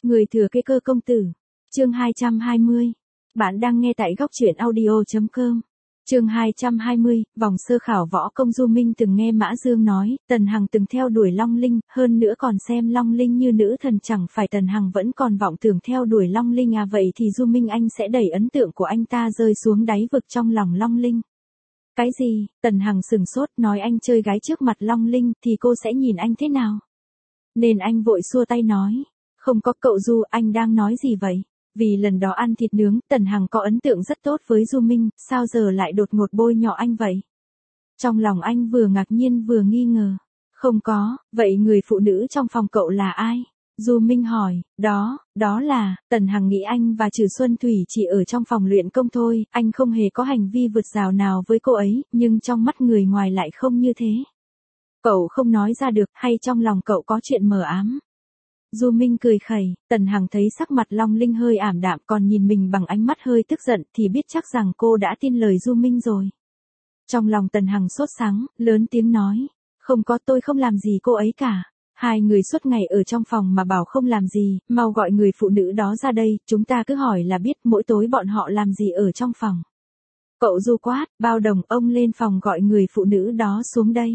Người thừa kế cơ công tử. Chương 220. Bạn đang nghe tại góc truyện audio.com. Chương 220, vòng sơ khảo võ công. Du Minh từng nghe Mã Dương nói, Tần Hằng từng theo đuổi Long Linh, hơn nữa còn xem Long Linh như nữ thần, chẳng phải Tần Hằng vẫn còn vọng tưởng theo đuổi Long Linh à? Vậy thì Du Minh anh sẽ đẩy ấn tượng của anh ta rơi xuống đáy vực trong lòng Long Linh. Cái gì? Tần Hằng sừng sốt, nói anh chơi gái trước mặt Long Linh thì cô sẽ nhìn anh thế nào? Nên anh vội xua tay nói, không có cậu Du, anh đang nói gì vậy? Vì lần đó ăn thịt nướng, Tần Hằng có ấn tượng rất tốt với Du Minh, sao giờ lại đột ngột bôi nhọ anh vậy? Trong lòng anh vừa ngạc nhiên vừa nghi ngờ. Không có, vậy người phụ nữ trong phòng cậu là ai? Du Minh hỏi, đó là, Tần Hằng nghĩ anh và Trừ Xuân Thủy chỉ ở trong phòng luyện công thôi, anh không hề có hành vi vượt rào nào với cô ấy, nhưng trong mắt người ngoài lại không như thế. Cậu không nói ra được, hay trong lòng cậu có chuyện mờ ám? Du Minh cười khẩy, Tần Hằng thấy sắc mặt Long Linh hơi ảm đạm, còn nhìn mình bằng ánh mắt hơi tức giận thì biết chắc rằng cô đã tin lời Du Minh rồi. Trong lòng Tần Hằng sốt sắng, lớn tiếng nói, không có, tôi không làm gì cô ấy cả. Hai người suốt ngày ở trong phòng mà bảo không làm gì, mau gọi người phụ nữ đó ra đây, chúng ta cứ hỏi là biết mỗi tối bọn họ làm gì ở trong phòng. Cậu Du quát, Bao Đồng, ông lên phòng gọi người phụ nữ đó xuống đây.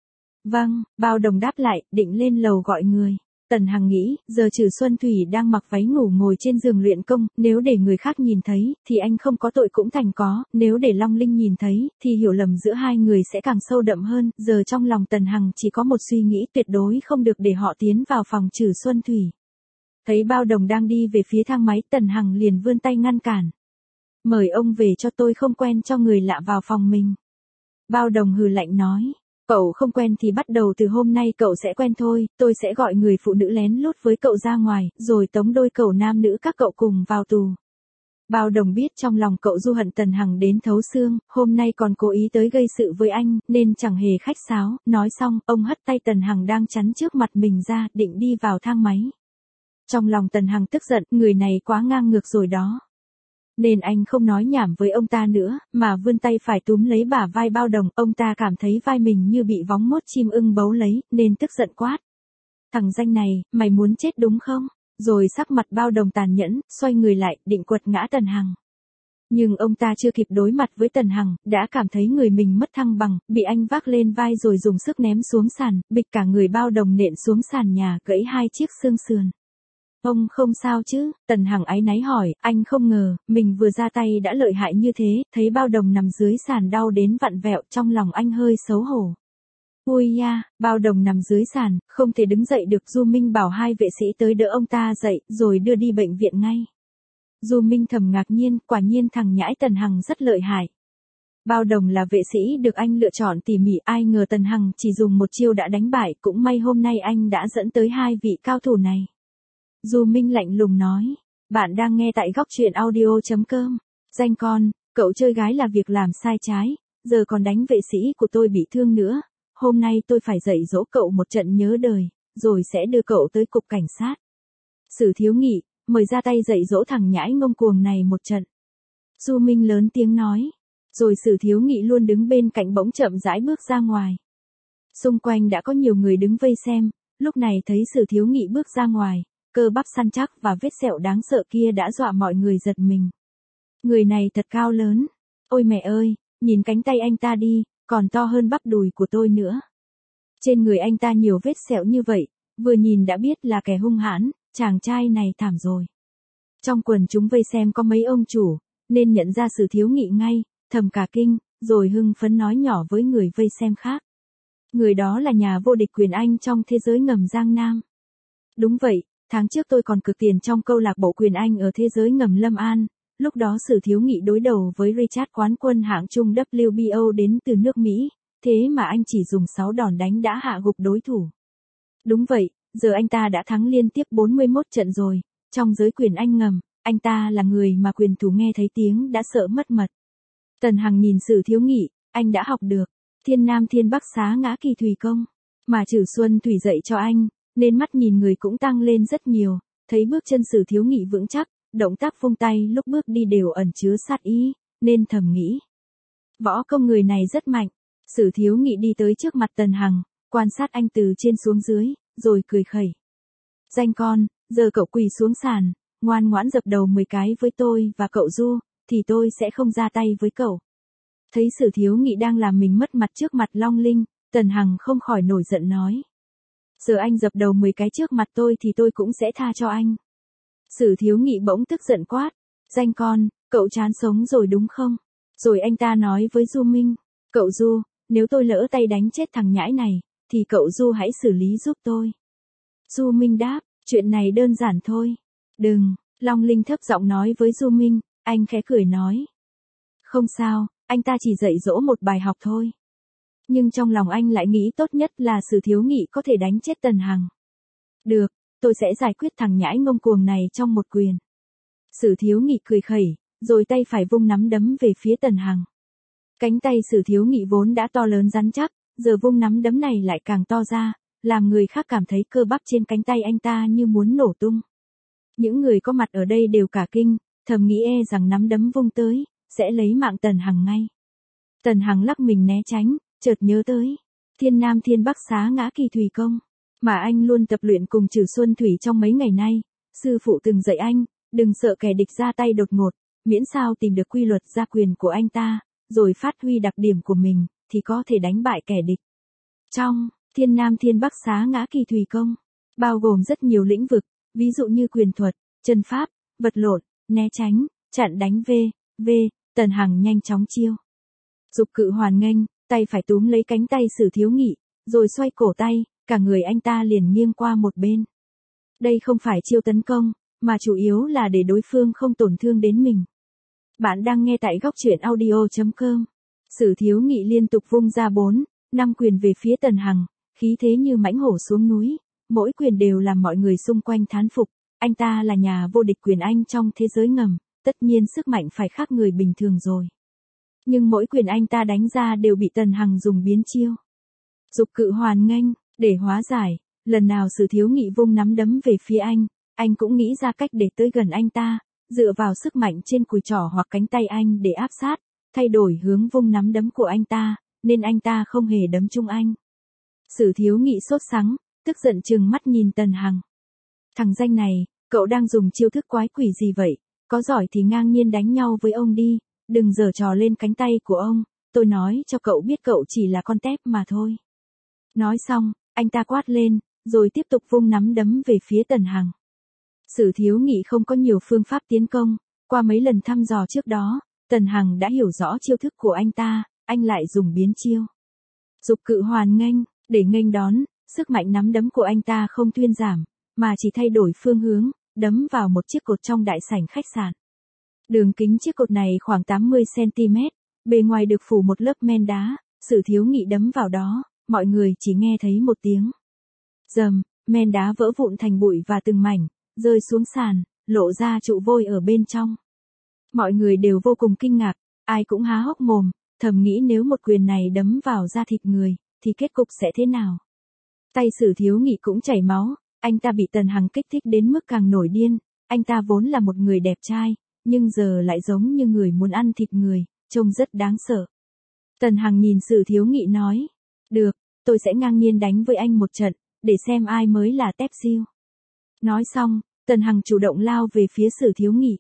Vâng, Bao Đồng đáp lại, định lên lầu gọi người. Tần Hằng nghĩ, giờ Trừ Xuân Thủy đang mặc váy ngủ ngồi trên giường luyện công, nếu để người khác nhìn thấy, thì anh không có tội cũng thành có, nếu để Long Linh nhìn thấy, thì hiểu lầm giữa hai người sẽ càng sâu đậm hơn, giờ trong lòng Tần Hằng chỉ có một suy nghĩ, tuyệt đối không được để họ tiến vào phòng Trừ Xuân Thủy. Thấy Bao Đồng đang đi về phía thang máy, Tần Hằng liền vươn tay ngăn cản. Mời ông về cho, tôi không quen cho người lạ vào phòng mình. Bao Đồng hừ lạnh nói. Cậu không quen thì bắt đầu từ hôm nay cậu sẽ quen thôi, tôi sẽ gọi người phụ nữ lén lút với cậu ra ngoài, rồi tống đôi cậu nam nữ các cậu cùng vào tù. Bao Đồng biết trong lòng cậu Du hận Tần Hằng đến thấu xương, hôm nay còn cố ý tới gây sự với anh, nên chẳng hề khách sáo, nói xong, ông hất tay Tần Hằng đang chắn trước mặt mình ra, định đi vào thang máy. Trong lòng Tần Hằng tức giận, người này quá ngang ngược rồi đó. Nên anh không nói nhảm với ông ta nữa, mà vươn tay phải túm lấy bả vai Bao Đồng, ông ta cảm thấy vai mình như bị vóng mốt chim ưng bấu lấy, nên tức giận quát. Thằng danh này, mày muốn chết đúng không? Rồi sắc mặt Bao Đồng tàn nhẫn, xoay người lại, định quật ngã Tần Hằng. Nhưng ông ta chưa kịp đối mặt với Tần Hằng, đã cảm thấy người mình mất thăng bằng, bị anh vác lên vai rồi dùng sức ném xuống sàn, bịch cả người Bao Đồng nện xuống sàn nhà, gãy hai chiếc xương sườn. Ông không sao chứ? Tần Hằng áy náy hỏi, anh không ngờ, mình vừa ra tay đã lợi hại như thế, thấy Bao Đồng nằm dưới sàn đau đến vặn vẹo, trong lòng anh hơi xấu hổ. Ui nha, Bao Đồng nằm dưới sàn, không thể đứng dậy được. Du Minh bảo hai vệ sĩ tới đỡ ông ta dậy, rồi đưa đi bệnh viện ngay. Du Minh thầm ngạc nhiên, quả nhiên thằng nhãi Tần Hằng rất lợi hại. Bao Đồng là vệ sĩ được anh lựa chọn tỉ mỉ, ai ngờ Tần Hằng chỉ dùng một chiêu đã đánh bại, cũng may hôm nay anh đã dẫn tới hai vị cao thủ này. Du Minh lạnh lùng nói, bạn đang nghe tại góc truyện audio.com. Danh con, cậu chơi gái là việc làm sai trái, giờ còn đánh vệ sĩ của tôi bị thương nữa. Hôm nay tôi phải dạy dỗ cậu một trận nhớ đời, rồi sẽ đưa cậu tới cục cảnh sát. Sử Thiếu Nghị, mời ra tay dạy dỗ thằng nhãi ngông cuồng này một trận. Du Minh lớn tiếng nói, rồi Sử Thiếu Nghị luôn đứng bên cạnh bỗng chậm rãi bước ra ngoài. Xung quanh đã có nhiều người đứng vây xem, lúc này thấy Sử Thiếu Nghị bước ra ngoài. Cơ bắp săn chắc và vết sẹo đáng sợ kia đã dọa mọi người giật mình. Người này thật cao lớn. Ôi mẹ ơi, nhìn cánh tay anh ta đi, còn to hơn bắp đùi của tôi nữa. Trên người anh ta nhiều vết sẹo như vậy, vừa nhìn đã biết là kẻ hung hãn, chàng trai này thảm rồi. Trong quần chúng vây xem có mấy ông chủ, nên nhận ra Sử Thiếu Nghị ngay, thầm cả kinh, rồi hưng phấn nói nhỏ với người vây xem khác. Người đó là nhà vô địch Quyền Anh trong thế giới ngầm Giang Nam. Đúng vậy. Tháng trước tôi còn cược tiền trong câu lạc bộ Quyền Anh ở thế giới ngầm Lâm An, lúc đó Sử Thiếu Nghị đối đầu với Richard quán quân hạng trung WBO đến từ nước Mỹ, thế mà anh chỉ dùng 6 đòn đánh đã hạ gục đối thủ. Đúng vậy, giờ anh ta đã thắng liên tiếp 41 trận rồi, trong giới Quyền Anh ngầm, anh ta là người mà quyền thủ nghe thấy tiếng đã sợ mất mật. Tần Hằng nhìn Sử Thiếu Nghị, anh đã học được, thiên nam thiên bắc xá ngã kỳ thủy công, mà Trừ Xuân Thủy dạy cho anh. Nên mắt nhìn người cũng tăng lên rất nhiều, thấy bước chân Sử Thiếu Nghị vững chắc, động tác vung tay lúc bước đi đều ẩn chứa sát ý, nên thầm nghĩ. Võ công người này rất mạnh. Sử Thiếu Nghị đi tới trước mặt Tần Hằng, quan sát anh từ trên xuống dưới, rồi cười khẩy. Danh con, giờ cậu quỳ xuống sàn, ngoan ngoãn dập đầu 10 cái với tôi và cậu Du, thì tôi sẽ không ra tay với cậu. Thấy Sử Thiếu Nghị đang làm mình mất mặt trước mặt Long Linh, Tần Hằng không khỏi nổi giận nói. Giờ anh dập đầu 10 cái trước mặt tôi thì tôi cũng sẽ tha cho anh. Sử Thiếu Nghị bỗng tức giận quát. Danh con, cậu chán sống rồi đúng không? Rồi anh ta nói với Du Minh. Cậu Du, nếu tôi lỡ tay đánh chết thằng nhãi này, thì cậu Du hãy xử lý giúp tôi. Du Minh đáp, chuyện này đơn giản thôi. Đừng, Long Linh thấp giọng nói với Du Minh, anh khẽ cười nói. Không sao, anh ta chỉ dạy dỗ một bài học thôi. Nhưng trong lòng anh lại nghĩ tốt nhất là Sử Thiếu Nghị có thể đánh chết Tần Hằng. Được, tôi sẽ giải quyết thằng nhãi ngông cuồng này trong một quyền. Sử Thiếu Nghị cười khẩy, rồi tay phải vung nắm đấm về phía Tần Hằng. Cánh tay Sử Thiếu Nghị vốn đã to lớn rắn chắc, giờ vung nắm đấm này lại càng to ra, làm người khác cảm thấy cơ bắp trên cánh tay anh ta như muốn nổ tung. Những người có mặt ở đây đều cả kinh, thầm nghĩ rằng nắm đấm vung tới, sẽ lấy mạng Tần Hằng ngay. Tần Hằng lắc mình né tránh, chợt nhớ tới. Thiên Nam Thiên Bắc Xá Ngã Kỳ Thủy Công, mà anh luôn tập luyện cùng Trử Xuân Thủy trong mấy ngày nay. Sư phụ từng dạy anh, đừng sợ kẻ địch ra tay đột ngột, miễn sao tìm được quy luật gia quyền của anh ta, rồi phát huy đặc điểm của mình, thì có thể đánh bại kẻ địch. Trong Thiên Nam Thiên Bắc Xá Ngã Kỳ Thủy Công, bao gồm rất nhiều lĩnh vực, ví dụ như quyền thuật, chân pháp, vật lộn, né tránh, chặn đánh v. Tần Hằng nhanh chóng chiêu. Dục cự hoàn nghênh, tay phải túm lấy cánh tay Sử Thiếu Nghị, rồi xoay cổ tay, cả người anh ta liền nghiêng qua một bên. Đây không phải chiêu tấn công, mà chủ yếu là để đối phương không tổn thương đến mình. Bạn đang nghe tại góc truyện audio.com. Sử Thiếu Nghị liên tục vung ra 4-5 quyền về phía Tần Hằng, khí thế như mãnh hổ xuống núi, mỗi quyền đều làm mọi người xung quanh thán phục. Anh ta là nhà vô địch quyền Anh trong thế giới ngầm, tất nhiên sức mạnh phải khác người bình thường rồi. Nhưng mỗi quyền anh ta đánh ra đều bị Tần Hằng dùng biến chiêu. Dục cự hoàn nghênh, để hóa giải, lần nào Sử Thiếu Nghị vung nắm đấm về phía anh cũng nghĩ ra cách để tới gần anh ta, dựa vào sức mạnh trên cùi trỏ hoặc cánh tay anh để áp sát, thay đổi hướng vung nắm đấm của anh ta, nên anh ta không hề đấm trúng anh. Sử Thiếu Nghị sốt sắng, tức giận trừng mắt nhìn Tần Hằng. Thằng danh này, cậu đang dùng chiêu thức quái quỷ gì vậy? Có giỏi thì ngang nhiên đánh nhau với ông đi, đừng giở trò lên cánh tay của ông, tôi nói cho cậu biết cậu chỉ là con tép mà thôi. Nói xong, anh ta quát lên, rồi tiếp tục vung nắm đấm về phía Tần Hằng. Sử Thiếu Nghị không có nhiều phương pháp tiến công, qua mấy lần thăm dò trước đó, Tần Hằng đã hiểu rõ chiêu thức của anh ta, anh lại dùng biến chiêu. Dục cự hoàn nghênh, để nghênh đón, sức mạnh nắm đấm của anh ta không thuyên giảm, mà chỉ thay đổi phương hướng, đấm vào một chiếc cột trong đại sảnh khách sạn. Đường kính chiếc cột này khoảng 80cm, bề ngoài được phủ một lớp men đá, Sử Thiếu Nghị đấm vào đó, mọi người chỉ nghe thấy một tiếng. Rầm, men đá vỡ vụn thành bụi và từng mảnh, rơi xuống sàn, lộ ra trụ vôi ở bên trong. Mọi người đều vô cùng kinh ngạc, ai cũng há hốc mồm, thầm nghĩ nếu một quyền này đấm vào da thịt người, thì kết cục sẽ thế nào. Tay Sử Thiếu Nghị cũng chảy máu, anh ta bị Tần Hằng kích thích đến mức càng nổi điên, anh ta vốn là một người đẹp trai, nhưng giờ lại giống như người muốn ăn thịt người, trông rất đáng sợ. Tần Hằng nhìn Sử Thiếu Nghị nói, được, tôi sẽ ngang nhiên đánh với anh một trận, để xem ai mới là tép diêu. Nói xong, Tần Hằng chủ động lao về phía Sử Thiếu Nghị.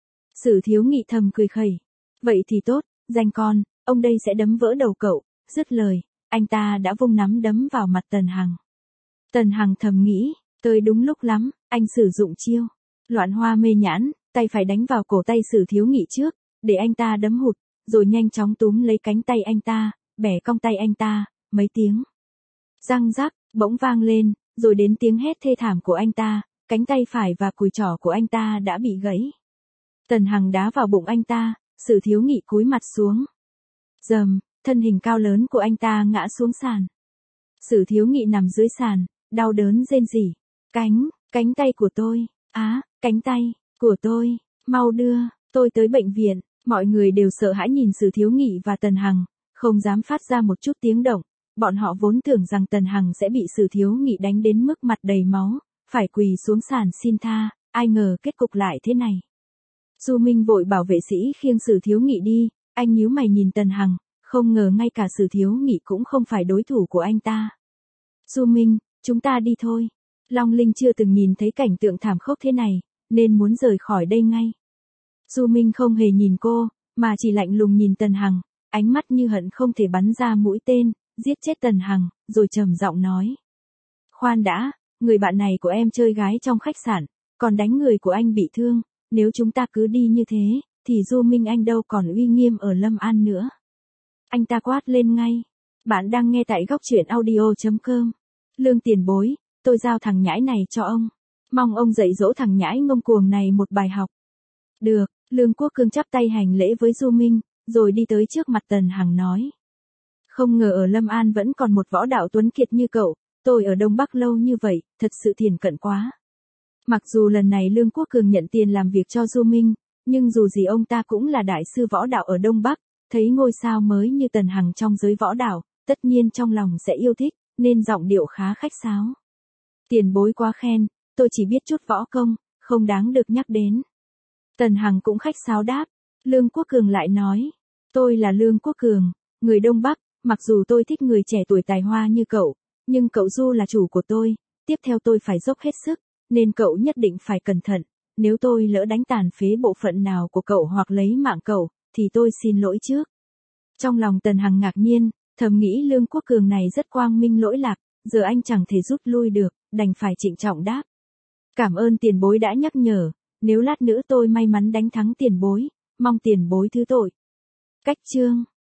Sử Thiếu Nghị thầm cười khẩy, vậy thì tốt, danh con, ông đây sẽ đấm vỡ đầu cậu. Dứt lời, anh ta đã vung nắm đấm vào mặt Tần Hằng. Tần Hằng thầm nghĩ, tới đúng lúc lắm, anh sử dụng chiêu Loạn Hoa Mê Nhãn, tay phải đánh vào cổ tay Sử Thiếu Nghị trước, để anh ta đấm hụt, rồi nhanh chóng túm lấy cánh tay anh ta, bẻ cong tay anh ta, mấy tiếng răng rắc bỗng vang lên, rồi đến tiếng hét thê thảm của anh ta, cánh tay phải và cùi trỏ của anh ta đã bị gãy. Tần Hằng đá vào bụng anh ta, Sử Thiếu Nghị cúi mặt xuống. Rầm, thân hình cao lớn của anh ta ngã xuống sàn. Sử Thiếu Nghị nằm dưới sàn, đau đớn rên rỉ. Cánh tay của tôi, cánh tay của tôi, mau đưa tôi tới bệnh viện. Mọi người đều sợ hãi nhìn Sử Thiếu Nghị và Tần Hằng, không dám phát ra một chút tiếng động. Bọn họ vốn tưởng rằng Tần Hằng sẽ bị Sử Thiếu Nghị đánh đến mức mặt đầy máu, phải quỳ xuống sàn xin tha, ai ngờ kết cục lại thế này. Du Minh vội bảo vệ sĩ khiêng Sử Thiếu Nghị đi, anh nhíu mày nhìn Tần Hằng, không ngờ ngay cả Sử Thiếu Nghị cũng không phải đối thủ của anh ta. Du Minh, chúng ta đi thôi. Long Linh chưa từng nhìn thấy cảnh tượng thảm khốc thế này, nên muốn rời khỏi đây ngay. Du Minh không hề nhìn cô, mà chỉ lạnh lùng nhìn Tần Hằng, ánh mắt như hận không thể bắn ra mũi tên, giết chết Tần Hằng, rồi trầm giọng nói. Khoan đã, người bạn này của em chơi gái trong khách sạn, còn đánh người của anh bị thương, nếu chúng ta cứ đi như thế, thì Du Minh anh đâu còn uy nghiêm ở Lâm An nữa. Anh ta quát lên ngay. Bạn đang nghe tại góc truyện audio.com. Lương Tiền Bối, tôi giao thằng nhãi này cho ông. Mong ông dạy dỗ thằng nhãi ngông cuồng này một bài học. Được, Lương Quốc Cương chắp tay hành lễ với Du Minh, rồi đi tới trước mặt Tần Hằng nói. Không ngờ ở Lâm An vẫn còn một võ đạo tuấn kiệt như cậu, tôi ở Đông Bắc lâu như vậy, thật sự thiển cận quá. Mặc dù lần này Lương Quốc Cường nhận tiền làm việc cho Du Minh, nhưng dù gì ông ta cũng là đại sư võ đạo ở Đông Bắc, thấy ngôi sao mới như Tần Hằng trong giới võ đạo, tất nhiên trong lòng sẽ yêu thích, nên giọng điệu khá khách sáo. Tiền bối quá khen, tôi chỉ biết chút võ công, không đáng được nhắc đến. Tần Hằng cũng khách sáo đáp. Lương Quốc Cường lại nói. Tôi là Lương Quốc Cường, người Đông Bắc, mặc dù tôi thích người trẻ tuổi tài hoa như cậu, nhưng cậu Du là chủ của tôi, tiếp theo tôi phải dốc hết sức, nên cậu nhất định phải cẩn thận, nếu tôi lỡ đánh tàn phế bộ phận nào của cậu hoặc lấy mạng cậu, thì tôi xin lỗi trước. Trong lòng Tần Hằng ngạc nhiên, thầm nghĩ Lương Quốc Cường này rất quang minh lỗi lạc, giờ anh chẳng thể rút lui được, đành phải trịnh trọng đáp. Cảm ơn tiền bối đã nhắc nhở, nếu lát nữa tôi may mắn đánh thắng tiền bối, mong tiền bối thứ tội. Cách chương